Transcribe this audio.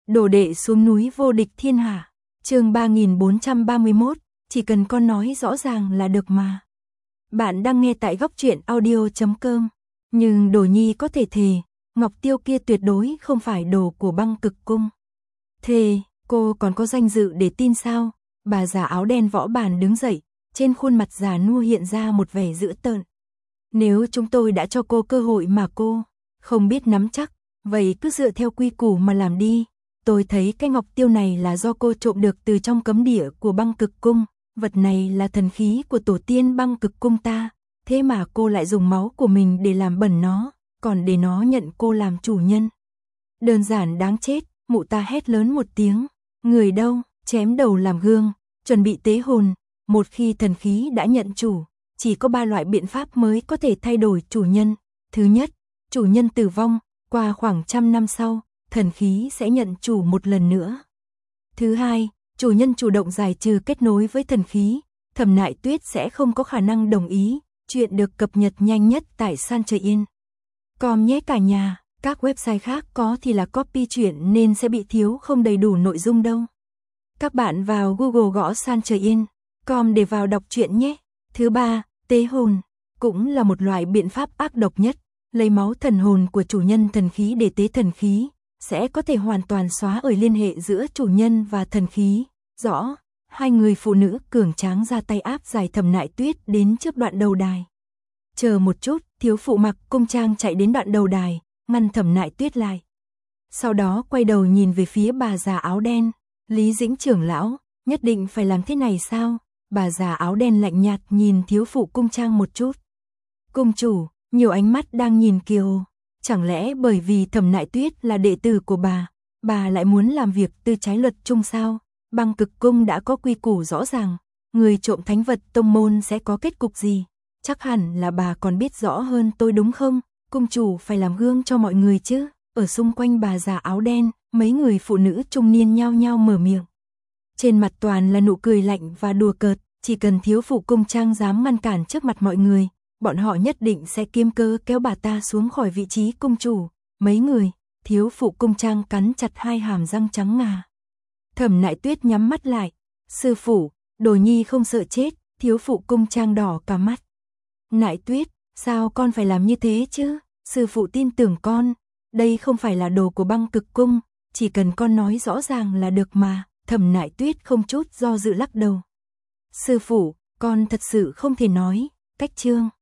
Đồ đệ xuống núi vô địch thiên hạ. Chương 3431, chỉ cần con nói rõ ràng là được mà. Bạn đang nghe tại Góc Truyện Audio.com. Nhưng Đồ Nhi có thể thề, ngọc tiêu kia tuyệt đối không phải đồ của Băng Cực Cung. Thề, cô còn có danh dự để tin sao? Bà già áo đen võ bàn đứng dậy, trên khuôn mặt già nua hiện ra một vẻ dữ tợn. Nếu chúng tôi đã cho cô cơ hội mà cô không biết nắm chắc, vậy cứ dựa theo quy củ mà làm đi. Tôi thấy cái ngọc tiêu này là do cô trộm được từ trong cấm địa của Băng Cực Cung, vật này là thần khí của tổ tiên Băng Cực Cung ta, thế mà cô lại dùng máu của mình để làm bẩn nó, còn để nó nhận cô làm chủ nhân. Đơn giản đáng chết, mụ ta hét lớn một tiếng, người đâu, chém đầu làm gương, chuẩn bị tế hồn. Một khi thần khí đã nhận chủ, chỉ có 3 loại biện pháp mới có thể thay đổi chủ nhân. Thứ nhất, chủ nhân tử vong, qua khoảng 100 năm sau, thần khí sẽ nhận chủ một lần nữa. Thứ hai, chủ nhân chủ động giải trừ kết nối với thần khí, Thẩm Nại Tuyết sẽ không có khả năng đồng ý. Chuyện được cập nhật nhanh nhất tại Sanchein.com nhé cả nhà. Các website khác có thì là copy chuyện nên sẽ bị thiếu không đầy đủ nội dung đâu. Các bạn vào Google gõ Sanchein.com để vào đọc truyện nhé. Thứ ba, tế hồn, cũng là một loại biện pháp ác độc nhất. Lấy máu thần hồn của chủ nhân thần khí để tế thần khí, sẽ có thể hoàn toàn xóa ở liên hệ giữa chủ nhân và thần khí. Rõ, hai người phụ nữ cường tráng ra tay áp giải Thẩm Nại Tuyết đến trước đoạn đầu đài. Chờ một chút, thiếu phụ mặc cung trang chạy đến đoạn đầu đài, ngăn Thẩm Nại Tuyết lại. Sau đó quay đầu nhìn về phía bà già áo đen, Lý Dĩnh trưởng lão, nhất định phải làm thế này sao? Bà già áo đen lạnh nhạt nhìn thiếu phụ cung trang một chút. Cung chủ, nhiều ánh mắt đang nhìn Kiều. Chẳng lẽ bởi vì Thẩm Nại Tuyết là đệ tử của bà lại muốn làm việc tư trái luật chung sao? Băng Cực Cung đã có quy củ rõ ràng, người trộm thánh vật tông môn sẽ có kết cục gì? Chắc hẳn là bà còn biết rõ hơn tôi đúng không? Cung chủ phải làm gương cho mọi người chứ. Ở xung quanh bà già áo đen, mấy người phụ nữ trung niên nhao nhao mở miệng. Trên mặt toàn là nụ cười lạnh và đùa cợt, chỉ cần thiếu phụ cung trang dám ngăn cản trước mặt mọi người, bọn họ nhất định sẽ kiếm cơ kéo bà ta xuống khỏi vị trí cung chủ. Mấy người, thiếu phụ cung trang cắn chặt hai hàm răng trắng ngà. Thẩm Nại Tuyết nhắm mắt lại. Sư phụ, Đồ Nhi không sợ chết. Thiếu phụ cung trang đỏ cả mắt. Nại Tuyết, sao con phải làm như thế chứ? Sư phụ tin tưởng con. Đây không phải là đồ của Băng Cực Cung, chỉ cần con nói rõ ràng là được mà. Thẩm Nại Tuyết không chút do dự lắc đầu. Sư phụ, con thật sự không thể nói. Cách chương